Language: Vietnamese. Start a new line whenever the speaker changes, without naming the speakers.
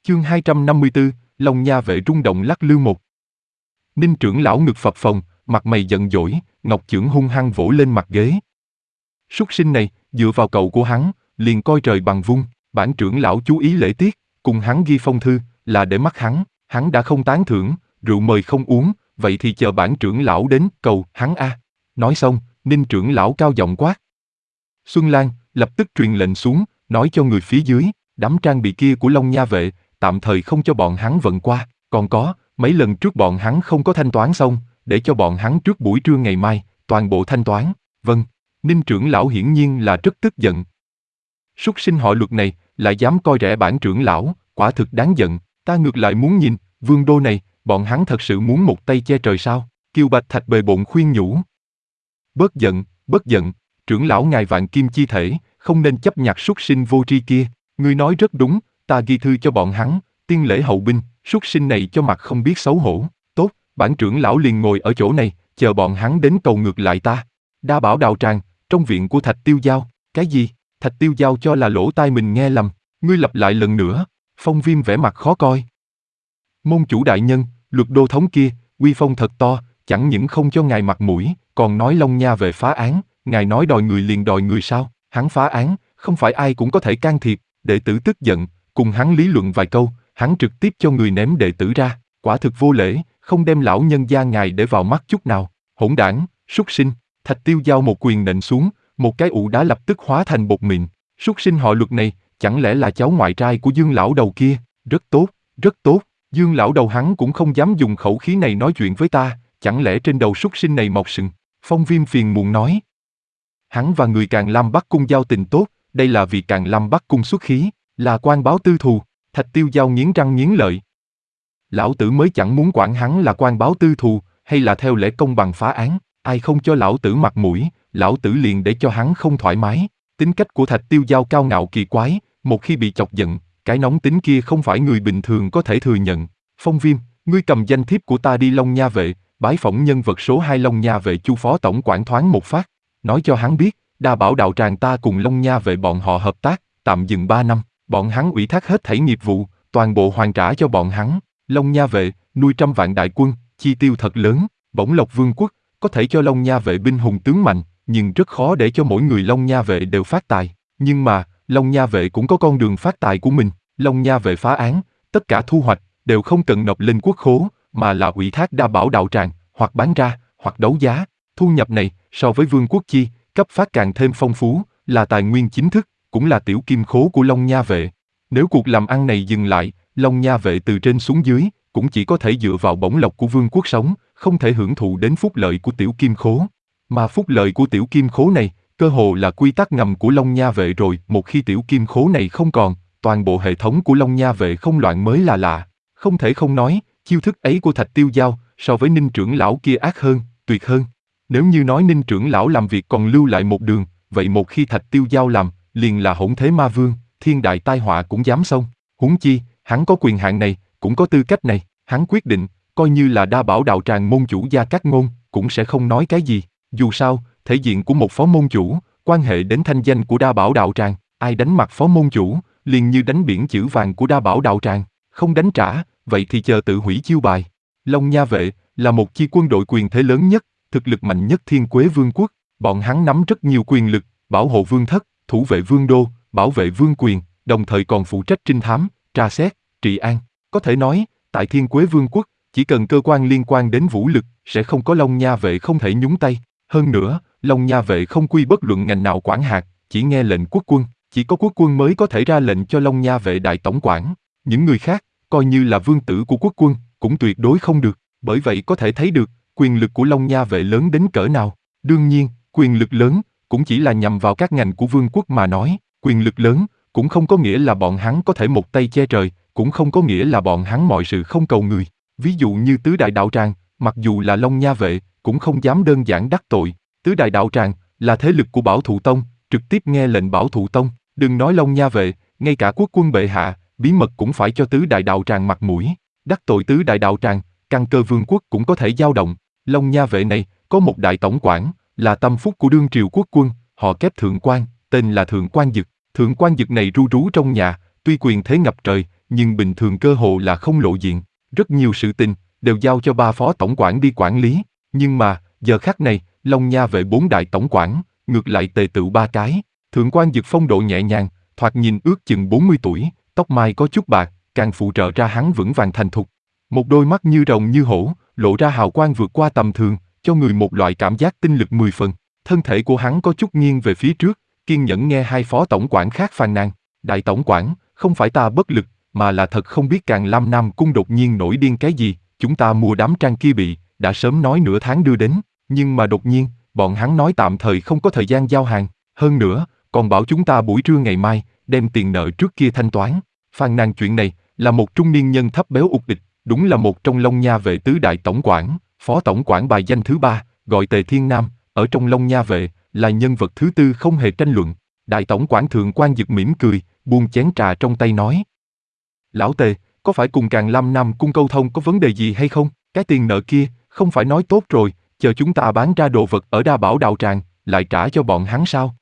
Chương 254, Long Nha vệ rung động lắc lư một. Ninh trưởng lão ngực phập phồng, mặt mày giận dỗi, ngọc chưởng hung hăng vỗ lên mặt ghế. Súc sinh này, dựa vào cậu của hắn, liền coi trời bằng vung, bản trưởng lão chú ý lễ tiết, cùng hắn ghi phong thư, là để mắt hắn đã không tán thưởng, rượu mời không uống, vậy thì chờ bản trưởng lão đến cầu hắn a. Nói xong, Ninh trưởng lão cao giọng quát. Xuân Lan lập tức truyền lệnh xuống, nói cho người phía dưới, đám trang bị kia của Long Nha vệ, tạm thời không cho bọn hắn vận qua, còn có, mấy lần trước bọn hắn không có thanh toán xong, để cho bọn hắn trước buổi trưa ngày mai, toàn bộ thanh toán. Vâng, Ninh trưởng lão hiển nhiên là rất tức giận. Súc sinh họ Luật này, lại dám coi rẻ bản trưởng lão, quả thực đáng giận, ta ngược lại muốn nhìn, vương đô này, bọn hắn thật sự muốn một tay che trời sao? Kiều Bạch Thạch bề bộn khuyên nhủ. Bớt giận, trưởng lão ngài vạn kim chi thể, không nên chấp nhặt súc sinh vô tri kia, ngươi nói rất đúng, ta ghi thư cho bọn hắn, tiên lễ hậu binh, súc sinh này cho mặt không biết xấu hổ, tốt, bản trưởng lão liền ngồi ở chỗ này, chờ bọn hắn đến cầu ngược lại ta. Đa Bảo Đạo Tràng, trong viện của Thạch Tiêu Giao, cái gì? Thạch Tiêu Giao cho là lỗ tai mình nghe lầm, ngươi lặp lại lần nữa. Phong Viêm vẻ mặt khó coi. Môn chủ đại nhân, Luật đô thống kia, uy phong thật to, chẳng những không cho ngài mặt mũi, còn nói Long Nha về phá án, ngài nói đòi người liền đòi người sao? Hắn phá án, không phải ai cũng có thể can thiệp. Đệ tử tức giận, cùng hắn lý luận vài câu, hắn trực tiếp cho người ném đệ tử ra, quả thực vô lễ, không đem lão nhân gia ngài để vào mắt chút nào. Hỗn đảng, súc sinh. Thạch Tiêu Giao một quyền nện xuống, một cái ụ đá lập tức hóa thành bột mịn. Súc sinh họ Luật này, chẳng lẽ là cháu ngoại trai của Dương lão đầu kia? Rất tốt, rất tốt. Dương lão đầu hắn cũng không dám dùng khẩu khí này nói chuyện với ta, chẳng lẽ trên đầu súc sinh này mọc sừng? Phong Viêm phiền muộn nói. Hắn và người Càn Lam Bắc Cung giao tình tốt, đây là vì Càn Lam Bắc Cung xuất khí, là quan báo tư thù. Thạch Tiêu Giao nghiến răng nghiến lợi. Lão tử mới chẳng muốn quản hắn là quan báo tư thù, hay là theo lẽ công bằng phá án, ai không cho lão tử mặt mũi, lão tử liền để cho hắn không thoải mái. Tính cách của Thạch Tiêu Giao cao ngạo kỳ quái, một khi bị chọc giận, cái nóng tính kia không phải người bình thường có thể thừa nhận. Phong Viêm, ngươi cầm danh thiếp của ta đi Long Nha vệ, bái phỏng nhân vật số 2 Long Nha vệ Chu phó tổng quản thoáng một phát, nói cho hắn biết, Đa Bảo Đạo Tràng ta cùng Long Nha vệ bọn họ hợp tác, tạm dừng 3 năm, bọn hắn ủy thác hết thảy nghiệp vụ, toàn bộ hoàn trả cho bọn hắn. Long Nha vệ, nuôi 100 vạn đại quân, chi tiêu thật lớn, bổng lộc vương quốc, có thể cho Long Nha vệ binh hùng tướng mạnh, nhưng rất khó để cho mỗi người Long Nha vệ đều phát tài. Nhưng mà, Long Nha vệ cũng có con đường phát tài của mình. Long Nha vệ phá án, tất cả thu hoạch đều không cần nộp lên quốc khố, mà là ủy thác Đa Bảo Đạo Tràng, hoặc bán ra, hoặc đấu giá. Thu nhập này, so với vương quốc chi, cấp phát càng thêm phong phú, là tài nguyên chính thức, cũng là tiểu kim khố của Long Nha vệ. Nếu cuộc làm ăn này dừng lại, Long Nha vệ từ trên xuống dưới, cũng chỉ có thể dựa vào bổng lộc của vương quốc sống, không thể hưởng thụ đến phúc lợi của tiểu kim khố. Mà phúc lợi của tiểu kim khố này, cơ hồ là quy tắc ngầm của Long Nha vệ rồi, một khi tiểu kim khố này không còn, toàn bộ hệ thống của Long Nha vệ không loạn mới là lạ. Không thể không nói, chiêu thức ấy của Thạch Tiêu Giao, so với Ninh trưởng lão kia ác hơn, tuyệt hơn. Nếu như nói Ninh trưởng lão làm việc còn lưu lại một đường, vậy một khi Thạch Tiêu Giao làm, liền là hỗn thế ma vương, thiên đại tai họa cũng dám xông. Huống chi, hắn có quyền hạn này, cũng có tư cách này, hắn quyết định, coi như là Đa Bảo Đạo Tràng môn chủ Gia Cát Ngôn, cũng sẽ không nói cái gì. Dù sao, thể diện của một phó môn chủ, quan hệ đến thanh danh của Đa Bảo Đạo Tràng, ai đánh mặt phó môn chủ, liền như đánh biển chữ vàng của Đa Bảo Đạo Tràng, không đánh trả, vậy thì chờ tự hủy chiêu bài. Long Nha vệ là một chi quân đội quyền thế lớn nhất, thực lực mạnh nhất Thiên Quế Vương quốc, bọn hắn nắm rất nhiều quyền lực, bảo hộ vương thất, thủ vệ vương đô, bảo vệ vương quyền, đồng thời còn phụ trách trinh thám, tra xét, trị an. Có thể nói, tại Thiên Quế Vương quốc, chỉ cần cơ quan liên quan đến vũ lực, sẽ không có Long Nha vệ không thể nhúng tay. Hơn nữa, Long Nha vệ không quy bất luận ngành nào quản hạt, chỉ nghe lệnh quốc quân, chỉ có quốc quân mới có thể ra lệnh cho Long Nha vệ đại tổng quản. Những người khác, coi như là vương tử của quốc quân, cũng tuyệt đối không được. Bởi vậy có thể thấy được, quyền lực của Long Nha vệ lớn đến cỡ nào. Đương nhiên, quyền lực lớn, cũng chỉ là nhằm vào các ngành của vương quốc mà nói. Quyền lực lớn, cũng không có nghĩa là bọn hắn có thể một tay che trời, cũng không có nghĩa là bọn hắn mọi sự không cầu người. Ví dụ như Tứ Đại Đạo Tràng, mặc dù là Long Nha vệ, cũng không dám đơn giản đắc tội. Tứ Đại Đạo Tràng là thế lực của Bảo Thụ Tông, trực tiếp nghe lệnh Bảo Thụ Tông. Đừng nói Long Nha vệ, ngay cả quốc quân bệ hạ, bí mật cũng phải cho Tứ Đại Đạo Tràng mặt mũi. Đắc tội Tứ Đại Đạo Tràng, căn cơ vương quốc cũng có thể dao động. Long Nha vệ này có một đại tổng quản, là tâm phúc của đương triều quốc quân, họ kép Thượng Quan, tên là Thượng Quan Dực. Thượng Quan Dực này ru rú trong nhà, tuy quyền thế ngập trời, nhưng bình thường cơ hồ là không lộ diện. Rất nhiều sự tình đều giao cho 3 phó tổng quản đi quản lý, nhưng mà, giờ khắc này, Long Nha vệ 4 đại tổng quản, ngược lại tề tựu 3 cái. Thượng quan Dực phong độ nhẹ nhàng, thoạt nhìn ước chừng 40 tuổi, tóc mai có chút bạc, càng phụ trợ ra hắn vững vàng thành thục. Một đôi mắt như rồng như hổ, lộ ra hào quang vượt qua tầm thường, cho người một loại cảm giác tinh lực 10 phần. Thân thể của hắn có chút nghiêng về phía trước, kiên nhẫn nghe 2 phó tổng quản khác phàn nàn. Đại tổng quản, không phải ta bất lực, mà là thật không biết Càn Lam Nam Cung đột nhiên nổi điên cái gì. Chúng ta mua đám trang kia đã sớm nói nửa tháng đưa đến, nhưng mà đột nhiên, bọn hắn nói tạm thời không có thời gian giao hàng. Hơn nữa, còn bảo chúng ta buổi trưa ngày mai, đem tiền nợ trước kia thanh toán. Phàn nàn chuyện này, là một trung niên nhân thấp béo ục địch, đúng là một trong Long Nha vệ tứ đại tổng quản, phó tổng quản bài danh thứ 3, gọi Tề Thiên Nam, ở trong Long Nha vệ, là nhân vật thứ 4 không hề tranh luận. Đại tổng quản Thượng quan Dực mỉm cười, buông chén trà trong tay nói. Lão Tề, có phải cùng Càn Lam Nam Cung câu thông có vấn đề gì hay không? Cái tiền nợ kia, không phải nói tốt rồi, chờ chúng ta bán ra đồ vật ở Đa Bảo đạo tràng, lại trả cho bọn hắn sao?